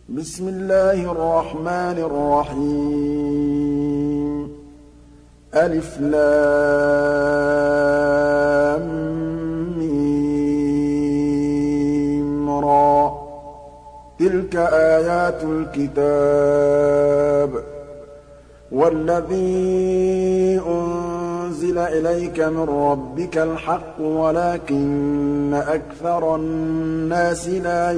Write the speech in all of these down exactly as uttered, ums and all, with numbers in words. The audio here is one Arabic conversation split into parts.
بسم الله الرحمن الرحيم ألف لام ميم را تلك آيات الكتاب والذي أنزل إليك من ربك الحق ولكن أكثر الناس لا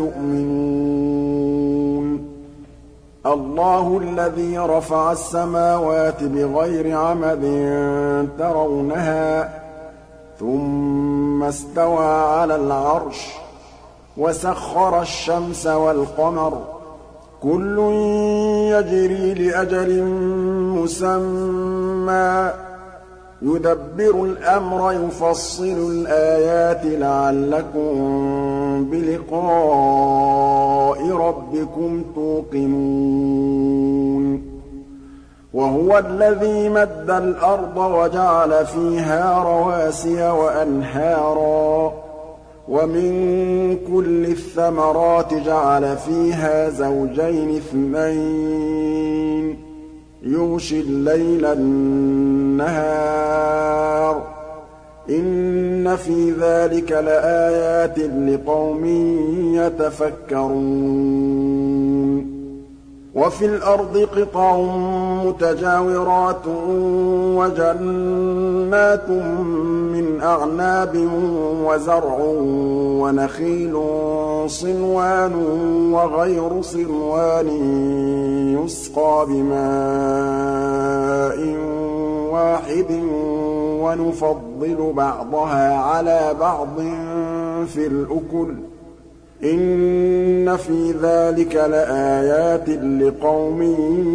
يؤمنون الله الذي رفع السماوات بغير عمد ترونها ثم استوى على العرش وسخر الشمس والقمر كل يجري لأجل مسمى يدبر الأمر يفصل الآيات لعلكم بلقاء ربكم توقنون وهو الذي مد الأرض وجعل فيها رواسي وأنهارا ومن كل الثمرات جعل فيها زوجين اثنين يغشي الليل النهار إن في ذلك لآيات لقوم يتفكرون وفي الأرض قطع متجاورات وجنات من أعناب وزرع ونخيل صنوان وغير صنوان يسقى بماء واحد ونفضل بعضها على بعض في الأكل إن في ذلك لآيات لقوم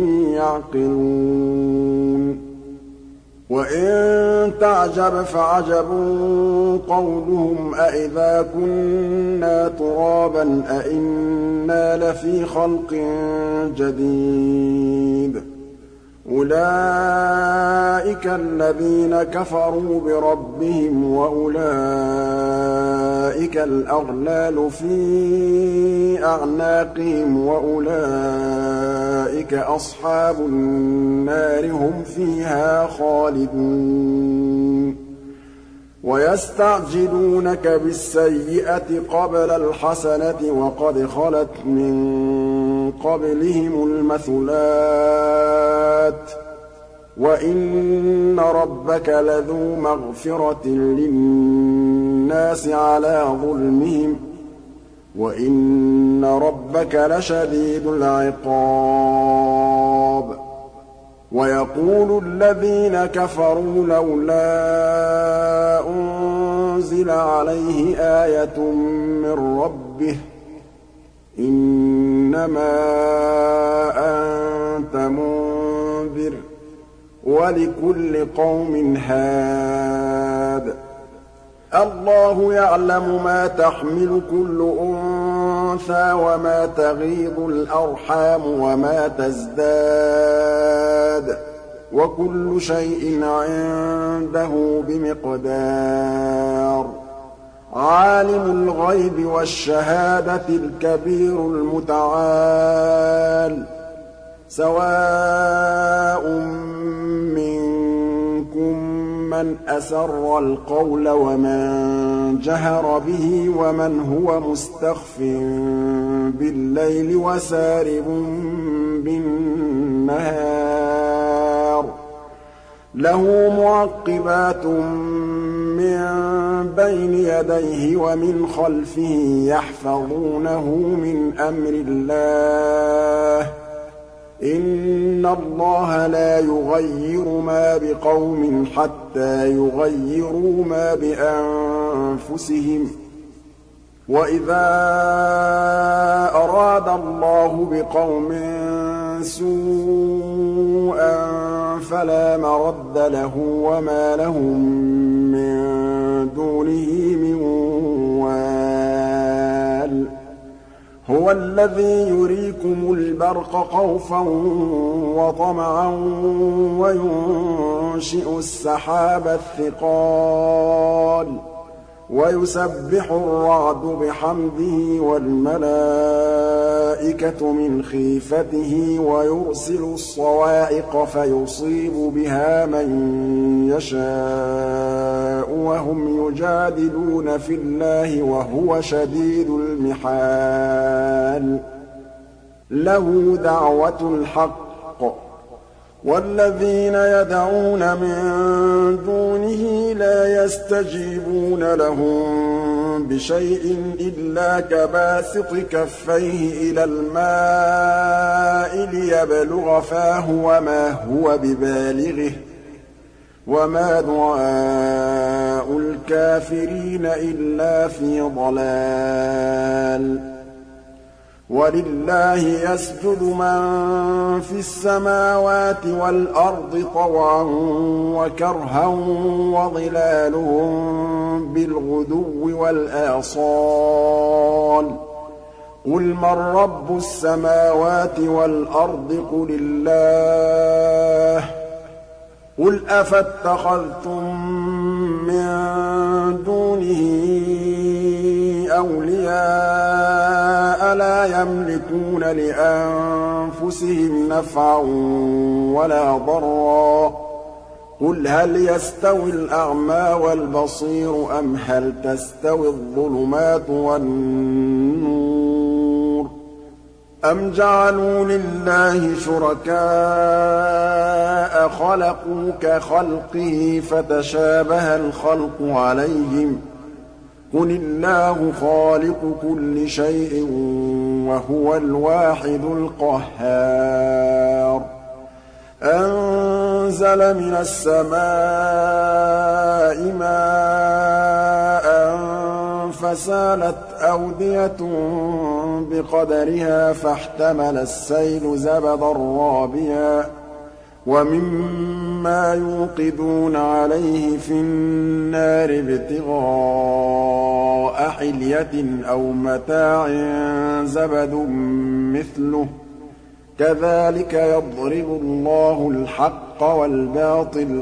يعقلون وإن تعجب فعجب قولهم أإذا كنا ترابا أإنا لفي خلق جديد أولئك الذين كفروا بربهم وأولئك الأغلال في أعناقهم وأولئك أصحاب النار هم فيها خالدون ويستعجلونك بالسيئة قبل الحسنة وقد خلت من قبلهم المثلات وإن ربك لذو مغفرة للناس على ظلمهم وإن ربك لشديد العقاب ويقول الذين كفروا لولا أنزل عليه آية من ربه إنما أنت منذر ولكل قوم هاد الله يعلم ما تحمل كل أنثى وما تغيض الأرحام وما تزداد وكل شيء عنده بمقدار عالم الغيب والشهادة الكبير المتعال سواء منكم من أسر القول ومن جهر به ومن هو مستخف بالليل وسارب بالنهار له معقبات من بين يديه ومن خلفه يحفظونه من أمر الله إن الله لا يغير ما بقوم حتى يغيروا ما بأنفسهم وإذا أراد الله بقوم سوءا فلا مرد له وما لهم من دونه من وال هو الذي يريكم البرق خوفا وطمعا وينشئ السحاب الثقال وَيُسَبِّحُ الرَّعْدُ بِحَمْدِهِ وَالْمَلَائِكَةُ مِنْ خِيفَتِهِ وَيُرْسِلُ الصَّوَاعِقَ فَيُصِيبُ بِهَا مَن يَشَاءُ وَهُمْ يُجَادِلُونَ فِي اللَّهِ وَهُوَ شَدِيدُ الْمِحَالِ لَهُ دَعْوَةُ الْحَقِّ وَالَّذِينَ يَدْعُونَ مِن دُونِهِ لَا يَسْتَجِيبُونَ لَهُم بِشَيْءٍ إِلَّا كَبَاسِطِ كَفَّيْهِ إِلَى الْمَاءِ لِيَبْلُغَ فَاهُ وَمَا هُوَ بِبَالِغِهِ ۚ وَمَا دُعَاءُ الْكَافِرِينَ إِلَّا فِي ضَلَالٍ وَلِلَّهِ يَسْجُدُ مَن فِي السَّمَاوَاتِ وَالْأَرْضِ طَوْعًا وَكَرْهًا وَظِلَالُهُم بِالْغُدُوِّ وَالْآصَالِ ۩ قُلْ مَن رَّبُّ السَّمَاوَاتِ وَالْأَرْضِ قُلِ اللَّهُ ۚ قُلْ أَفَاتَّخَذْتُم مِّن دُونِهِ أَوْلِيَاءَ لَا يَمْلِكُونَ لِأَنفُسِهِمْ نَفْعًا وَلَا ضَرًّا ۚ قُلْ هَلْ يَسْتَوِي الْأَعْمَىٰ وَالْبَصِيرُ أَمْ هَلْ تَسْتَوِي الظُّلُمَاتُ وَالنُّورُ أَمْ جَعَلُوا لِلَّهِ شُرَكَاءَ خَلَقُوا كَخَلْقِهِ فَتَشَابَهَ الْخَلْقُ عَلَيْهِمْ ۚ قُلِ اللَّهُ خَالِقُ كُلِّ شَيْءٍ وَهُوَ الْوَاحِدُ الْقَهَّارُ أَنزَلَ مِنَ السَّمَاءِ مَاءً فَسَالَتْ أَوْدِيَةٌ بِقَدَرِهَا فَاحْتَمَلَ السَّيْلُ زَبَدًا رَّابِيًا وَمِمَّا يُوقِدُونَ عَلَيْهِ فِي النَّارِ ابْتِغَاءَ حِلْيَةٍ أَوْ مَتَاعٍ زَبَدٌ مِّثْلُهُ ۚ كَذَٰلِكَ يَضْرِبُ اللَّهُ الْحَقَّ وَالْبَاطِلَ ۚ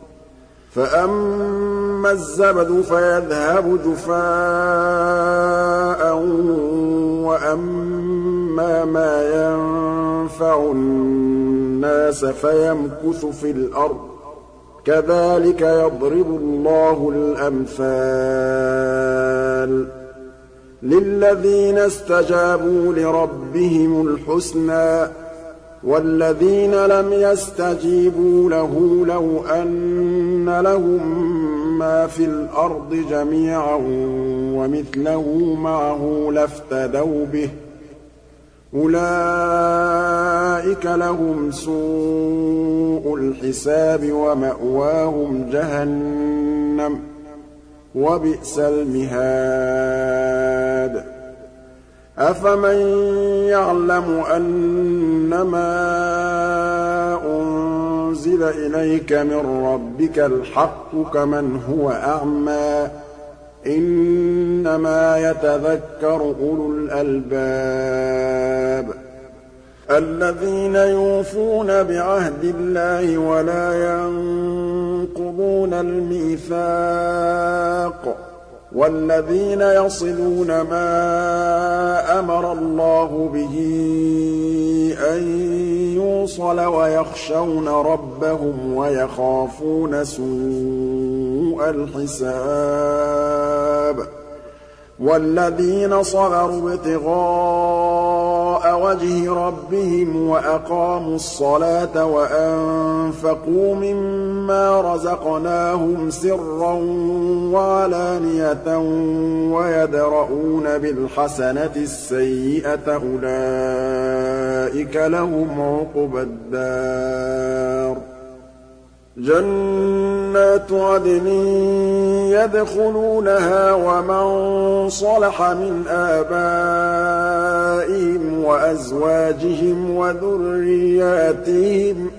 فَأَمَّا الزَّبَدُ فَيَذْهَبُ جُفَاءً وَأَمَّا مَا يَنفَعُ النَّاسَ فَيَمْكُثُ فِي الْأَرْضِ ۚ كَذَٰلِكَ يَضْرِبُ اللَّهُ الْأَمْثَالَ لِلَّذِينَ اسْتَجَابُوا لِرَبِّهِمُ الْحُسْنَىٰ ۚ وَالَّذِينَ لَمْ يَسْتَجِيبُوا لَهُ لَوْ أَنَّ لَهُم مَّا فِي الْأَرْضِ جَمِيعًا وَمِثْلَهُ مَعَهُ لَافْتَدَوْا بِهِ ۚ أُولَٰئِكَ لَهُمْ سُوءُ الْحِسَابِ وَمَأْوَاهُمْ جَهَنَّمُ ۖ وَبِئْسَ الْمِهَادُ أَفَمَن يَعْلَمُ أَنَّمَا أُنزِلَ إِلَيْكَ مِن رَّبِّكَ الْحَقُّ كَمَنْ هُوَ أَعْمَىٰ ۚ إِنَّمَا يَتَذَكَّرُ أُولُو الْأَلْبَابِ الَّذِينَ يُوفُونَ بِعَهْدِ اللَّهِ وَلَا يَنقُضُونَ الْمِيثَاقَ وَالَّذِينَ يَصِلُونَ مَا أَمَرَ اللَّهُ بِهِ أَن يُوصَلَ وَيَخْشَوْنَ رَبَّهُمْ وَيَخَافُونَ سُوءَ الْحِسَابِ وَالَّذِينَ صَبَرُوا ابْتِغَاءَ وَجْهِ رَبِّهِمْ وَأَقَامُوا الصَّلَاةَ وَأَنفَقُوا مِمَّا رَزَقْنَاهُمْ سِرًّا وَعَلَانِيَةً وَيَدْرَءُونَ بِالْحَسَنَةِ السَّيِّئَةَ أُولَٰئِكَ لَهُمْ عُقْبَى الدَّارِ جَنَّاتُ عَدْنٍ يَدْخُلُونَهَا وَمَن صَلَحَ مِنْ آبَائِهِمْ وَأَزْوَاجِهِمْ وَذُرِّيَّاتِهِمْ ۖ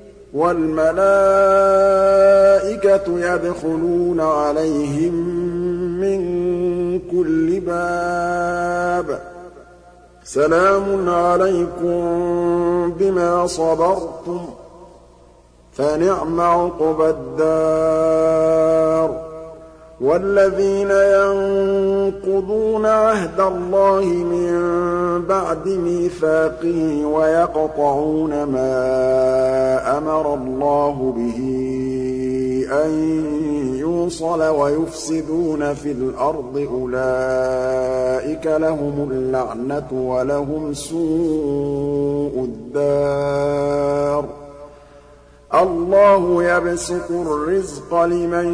وَالْمَلَائِكَةُ يَدْخُلُونَ عَلَيْهِم مِّن كُلِّ بَابٍ سَلَامٌ عَلَيْكُم بِمَا صَبَرْتُمْ ۚ فَنِعْمَ عُقْبَى الدَّارِ وَالَّذِينَ يَنقُضُونَ عَهْدَ اللَّهِ مِن بَعْدِ مِيثَاقِهِ وَيَقْطَعُونَ مَا أَمَرَ اللَّهُ بِهِ أَن يُوصَلَ وَيُفْسِدُونَ فِي الْأَرْضِ أُولَٰئِكَ لَهُمُ اللَّعْنَةُ وَلَهُمْ سُوءُ الدَّارِ اللَّهُ يَبْسُطُ الرِّزْقَ لِمَن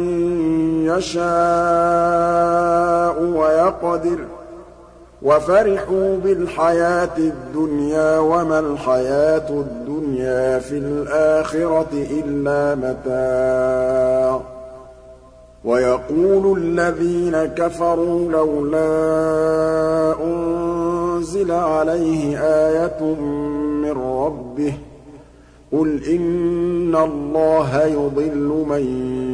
يَشَاءُ وَيَقْدِرُ ۚ وَفَرِحُوا بِالْحَيَاةِ الدُّنْيَا وَمَا الْحَيَاةُ الدُّنْيَا فِي الْآخِرَةِ إِلَّا مَتَاعٌ وَيَقُولُ الَّذِينَ كَفَرُوا لَوْلَا أُنزِلَ عَلَيْهِ آيَةٌ مِّن رَّبِّهِ ۗ قُلْ إِنَّ اللَّهَ يُضِلُّ مَن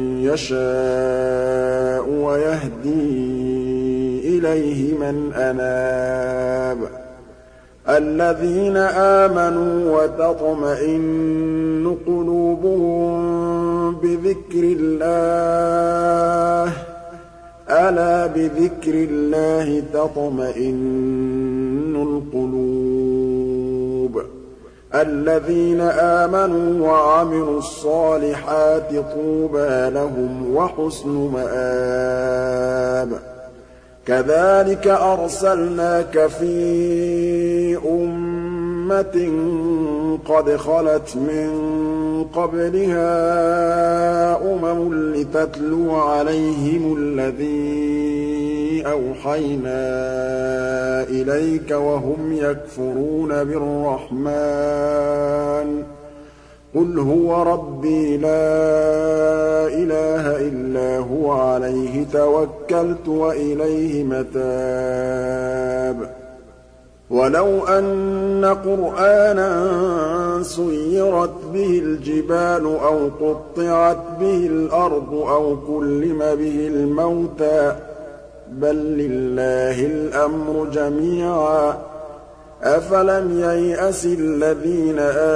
يَشَاءُ وَيَهْدِي إِلَيْهِ مَنْ أَنَابَ الَّذِينَ آمَنُوا وَتَطْمَئِنُّ قُلُوبُهُم بِذِكْرِ اللَّهِ ۗ أَلَا بِذِكْرِ اللَّهِ تَطْمَئِنُّ الْقُلُوبُ الَّذِينَ آمَنُوا وَعَمِلُوا الصَّالِحَاتِ طُوبَىٰ لَهُمْ وَحُسْنُ مَآبٍ كَذَٰلِكَ أَرْسَلْنَاكَ فِي أُمَّةٍ قَدْ خَلَتْ مِن قَبْلِهَا أُمَمٌ لِّتَتْلُوَ عَلَيْهِمُ الَّذِي أَوْحَيْنَا إِلَيْكَ وَهُمْ يَكْفُرُونَ بِالرَّحْمَٰنِ قُلْ هُوَ رَبِّي لَا إِلَٰهَ إِلَّا هُوَ عَلَيْهِ تَوَكَّلْتُ وَإِلَيْهِ مَتَابِ وَلَوْ أَنَّ قُرْآنًا سُيِّرَتْ بِهِ الْجِبَالُ أَوْ قُطِّعَتْ بِهِ الْأَرْضُ أَوْ كُلِّمَ بِهِ الْمَوْتَىٰ بَل لِّلَّهِ الْأَمْرُ جَمِيعًا ۗ أَفَلَمْ يَيْأَسِ الَّذِينَ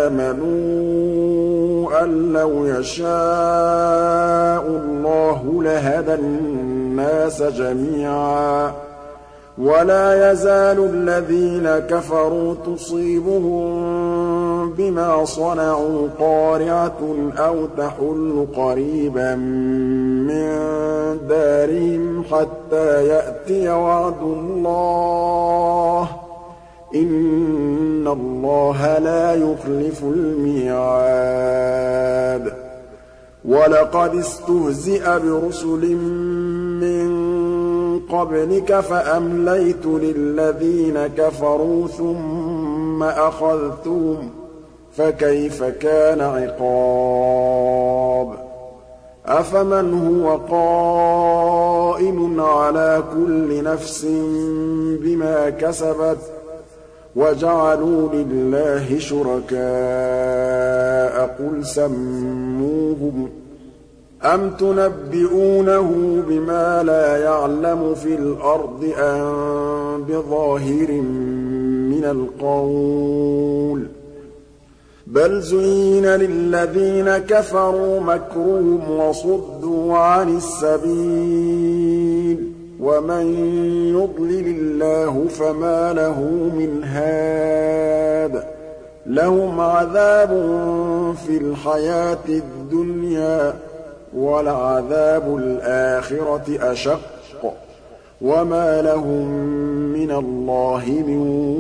آمَنُوا أَن لَّوْ يَشَاءُ اللَّهُ لَهَدَى النَّاسَ جَمِيعًا ۗ وَلَا يَزَالُ الَّذِينَ كَفَرُوا تُصِيبُهُم بِمَا صَنَعُوا قَارِعَةٌ أَوْ تَحُلُّ قَرِيبًا مِّن دَارِهِمْ حَتَّىٰ يَأْتِيَ وَعْدُ اللَّهِ ۚ إِنَّ اللَّهَ لَا يُخْلِفُ الْمِيعَادَ وَلَقَدِ اسْتُهْزِئَ بِرُسُلٍ مِّن قَبْلِكَ فَأَمْلَيْتُ لِلَّذِينَ كَفَرُوا ثُمَّ أَخَذْتُهُمْ ۖ فَكَيْفَ كَانَ عِقَابِ أَفَمَنْ هُوَ قَائِمٌ عَلَىٰ كُلِّ نَفْسٍ بِمَا كَسَبَتْ وَجَعَلُوا لِلَّهِ شُرَكَاءَ قُلْ سَمُّوهُمْ أَمْ تُنَبِّئُونَهُ بِمَا لَا يَعْلَمُ فِي الْأَرْضِ أَم بِظَاهِرٍ مِّنَ الْقَوْلِ ۗ بَلْ زُيِّنَ لِلَّذِينَ كَفَرُوا مَكْرُهُمْ وَصُدُّوا عَنِ السَّبِيلِ ۗ وَمَن يُضْلِلِ اللَّهُ فَمَا لَهُ مِنْ هَادٍ لَّهُمْ عَذَابٌ فِي الْحَيَاةِ الدُّنْيَا وَلَعَذَابُ الْآخِرَةِ أَشَقُّ وَمَا لَهُم مِّنَ اللَّهِ مِن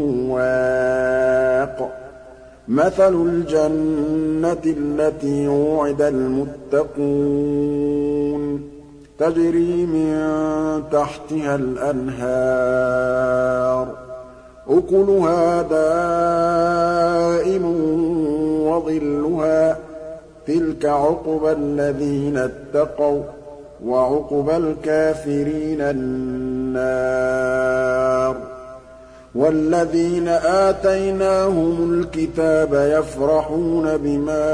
وَاقٍ مَثَلُ الْجَنَّةِ الَّتِي وُعِدَ الْمُتَّقُونَ تَجْرِي مِن تَحْتِهَا الْأَنْهَارُ أُكُلُهَا دَائِمٌ وَظِلُّهَا ۚ تِلْكَ عُقْبَى الَّذِينَ اتَّقَوا ۖ وَّعُقْبَى الْكَافِرِينَ النَّارُ وَالَّذِينَ آتَيْنَاهُمُ الْكِتَابَ يَفْرَحُونَ بِمَا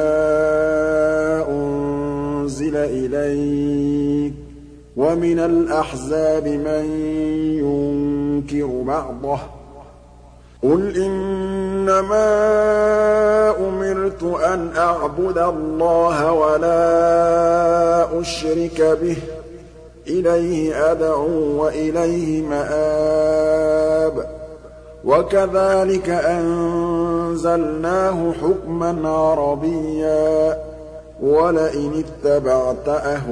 أُنزِلَ إِلَيْكَ ۖ وَمِنَ الْأَحْزَابِ مَن يُنكِرُ بَعْضَهُ ۚ قُلْ إِنَّمَا أُمِرْتُ أَنْ أَعْبُدَ اللَّهَ وَلَا أُشْرِكَ بِهِ ۚ إِلَيْهِ أَدْعُو وَإِلَيْهِ مَآبِ وَكَذَٰلِكَ أَنزَلْنَاهُ حُكْمًا عَرَبِيًّا ۚ وَلَئِنِ اتَّبَعْتَ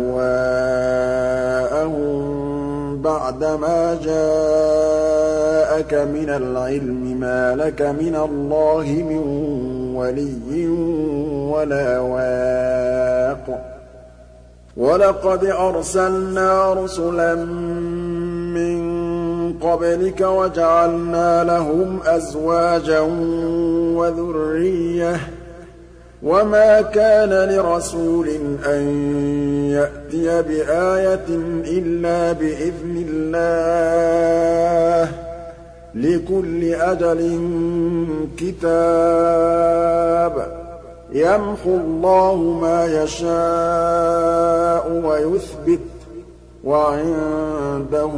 أَهْوَاءَهُم بَعْدَمَا جَاءَكَ مِنَ الْعِلْمِ مَا لَكَ مِنَ اللَّهِ مِن وَلِيٍّ وَلَا وَاقٍ وَلَقَدْ أَرْسَلْنَا رُسُلًا مِّن قَبْلِكَ وَجَعَلْنَا لَهُمْ أَزْوَاجًا وَذُرِّيَّةً ۚ وَمَا كَانَ لِرَسُولٍ أَن يَأْتِيَ بِآيَةٍ إِلَّا بِإِذْنِ اللَّهِ ۗ لِكُلِّ أَجَلٍ كِتَابٌ يَمْحُو اللَّهُ مَا يَشَاءُ وَيُثْبِتُ ۖ وَعِندَهُ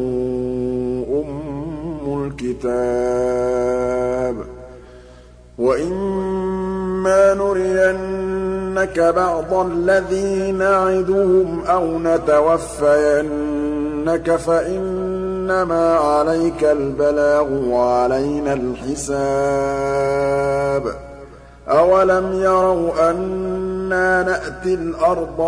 أُمُّ الْكِتَابِ. وَإِمَّا نُرِيَنَّكَ بَعْضَ الَّذِي نَعِدُهُمْ أَوْ نَتَوَفَّيَنَّكَ فَإِنَّمَا عَلَيْكَ الْبَلَاغُ وَعَلَيْنَا الْحِسَابُ. أَوَلَمْ يَرَوْا أَنَّا نَأْتِي الْأَرْضَ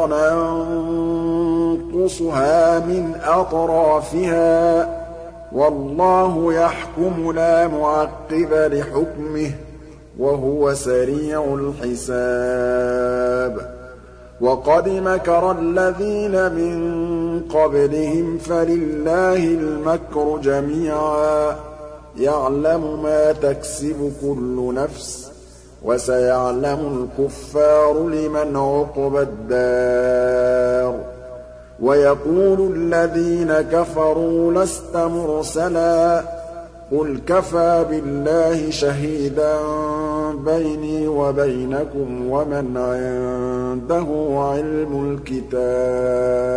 نَنقُصُهَا مِنْ أَطْرَافِهَا ۚ وَاللَّهُ يَحْكُمُ لَا مُعَقِّبَ لِحُكْمِهِ ۚ وَهُوَ سَرِيعُ الْحِسَابِ. وَقَدْ مَكَرَ الَّذِينَ مِن قَبْلِهِمْ فَلِلَّهِ الْمَكْرُ جَمِيعًا ۖ يَعْلَمُ مَا تَكْسِبُ كُلُّ نَفْسٍ ۗ وَسَيَعْلَمُ الْكُفَّارُ لِمَنْ عُقْبَى الدَّارِ. وَيَقُولُ الَّذِينَ كَفَرُوا لَسْتَ مُرْسَلًا ۚ قُلْ كَفَىٰ بِاللَّهِ شَهِيدًا بَيْنِي وَبَيْنَكُمْ وَمَنْ عِندَهُ عِلْمُ الْكِتَابِ.